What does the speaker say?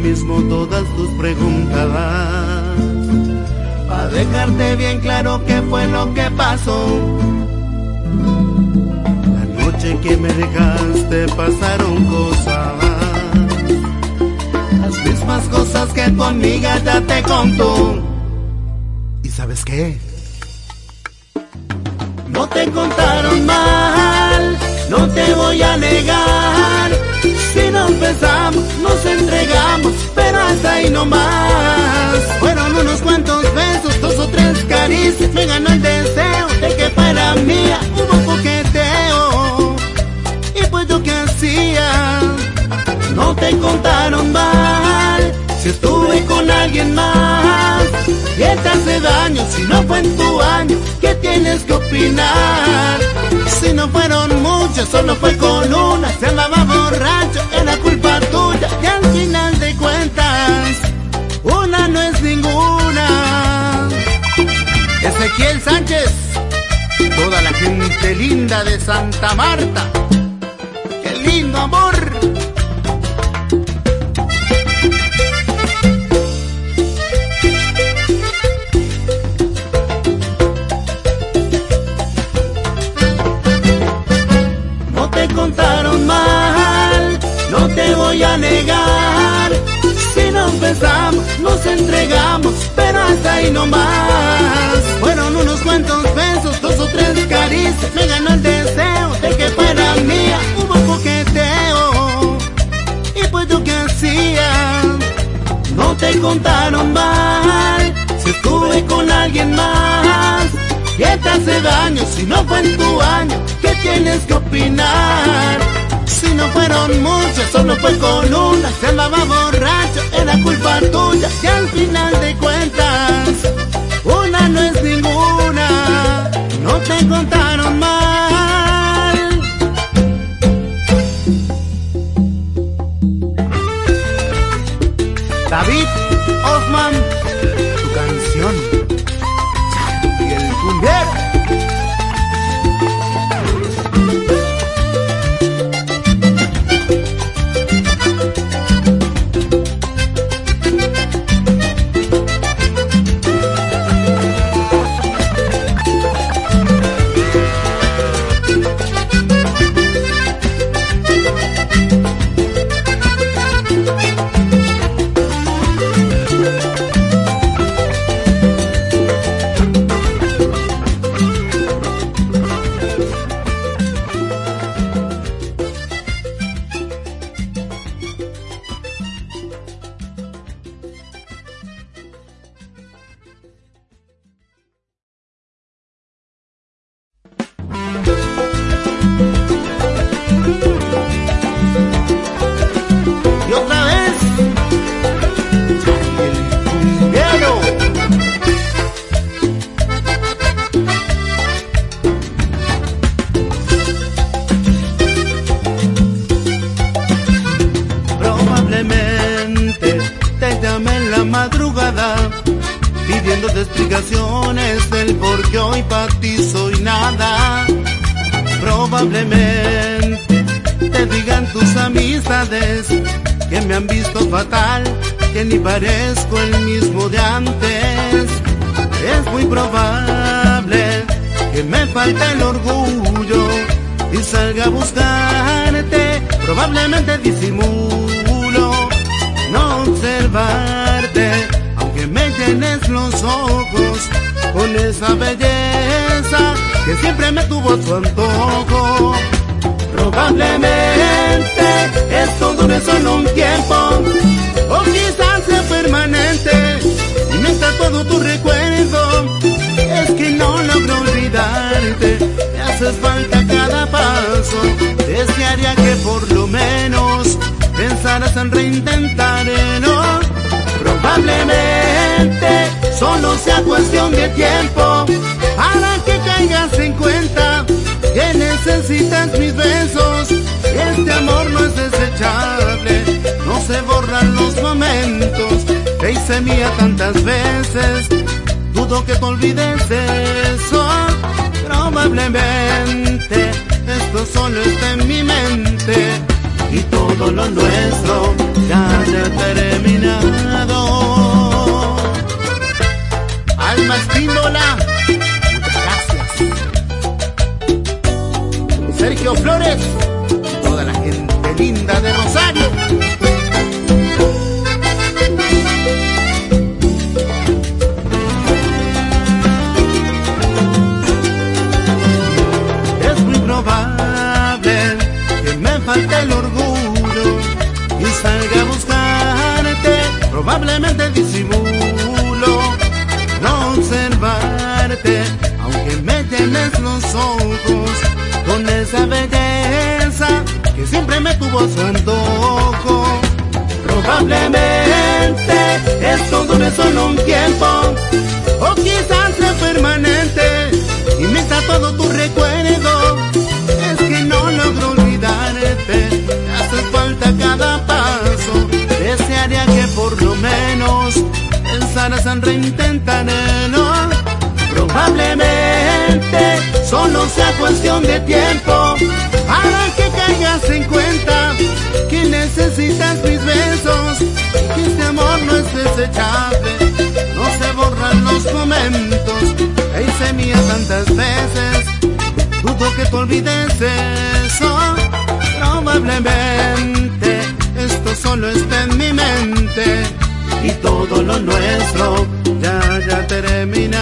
mismo todas tus preguntas, para dejarte bien claro qué fue lo que pasó. La noche que me dejaste pasaron cosas, las mismas cosas que tu amiga ya te contó. ¿Y sabes qué? No te contaron mal, no te voy a negar. Si nos besamos, nos entregamos, pero hasta ahí no más. Fueron unos cuantos besos, 2 o 3 caricias. Me ganó el deseo de que fuera mía. Hubo coqueteo, y pues yo qué hacía. No te contaron mal, si estuve con alguien más. Y te hace daño si no fue en tu año. ¿Qué tienes que opinar? Si no fueron muchas, solo fue con una. Se andaba borracho, era culpa tuya. Y al final de cuentas, una no es ninguna. Ezequiel Sánchez, toda la gente linda de Santa Marta. ¡Qué lindo amor! Contaron mal, no te voy a negar. Si nos besamos, nos entregamos, pero hasta ahí no más. Fueron unos cuantos besos, 2 o 3 caricias. Me ganó el deseo de que fuera mía. Hubo coqueteo, y pues yo qué hacía. No te contaron mal, si estuve con alguien más. Y te hace daño si no fue en tu año. ¿Qué tienes que opinar? Si no fueron muchas, solo fue con una. Se andaba borracho, era culpa tuya. Y al final de cuentas, una no es ninguna. No te contaron mal. David Hoffman, tu canción. Pidiéndote explicaciones del por qué hoy para ti soy nada. Probablemente te digan tus amistades que me han visto fatal, que ni parezco el mismo de antes. Es muy probable que me falte el orgullo y salga a buscarte. Probablemente disimulo no observarte, aunque me llenes los ojos con esa belleza que siempre me tuvo a su antojo. Probablemente esto dure solo un tiempo, o quizás sea permanente, y mientras todo tu recuerdo es que no logro olvidarte. Me haces falta cada paso, desearía que por lo menos pensaras en reintentar, ¿no? Probablemente solo sea cuestión de tiempo para que caigas en cuenta que necesitas mis besos. Este amor no es desechable, no se borran los momentos. Te hice mía tantas veces, dudo que te olvides de eso. Probablemente esto solo está en mi mente y todo lo nuestro ya haya terminado. Alma Espíndola, gracias. Sergio Flores y toda la gente linda de Rosario. Es muy probable que me falte el orgullo y salga a buscarte, probablemente disimulo no observarte, aunque me llenes los ojos con esa belleza que siempre me tuvo a su antojo. Probablemente esto dure solo un tiempo, o quizás sea permanente, imita todo tu recuerdo. Es que no logro olvidarte, me hace falta cada paso. Desearía que por lo menos pensaras en reintentarlo. Probablemente solo sea cuestión de tiempo para que caigas en cuenta que necesitas mis besos, que este amor no es desechable, no se borran los momentos que hice mía tantas veces. Dudo que te olvides eso. Probablemente esto solo está en mi mente y todo lo nuestro ya termina.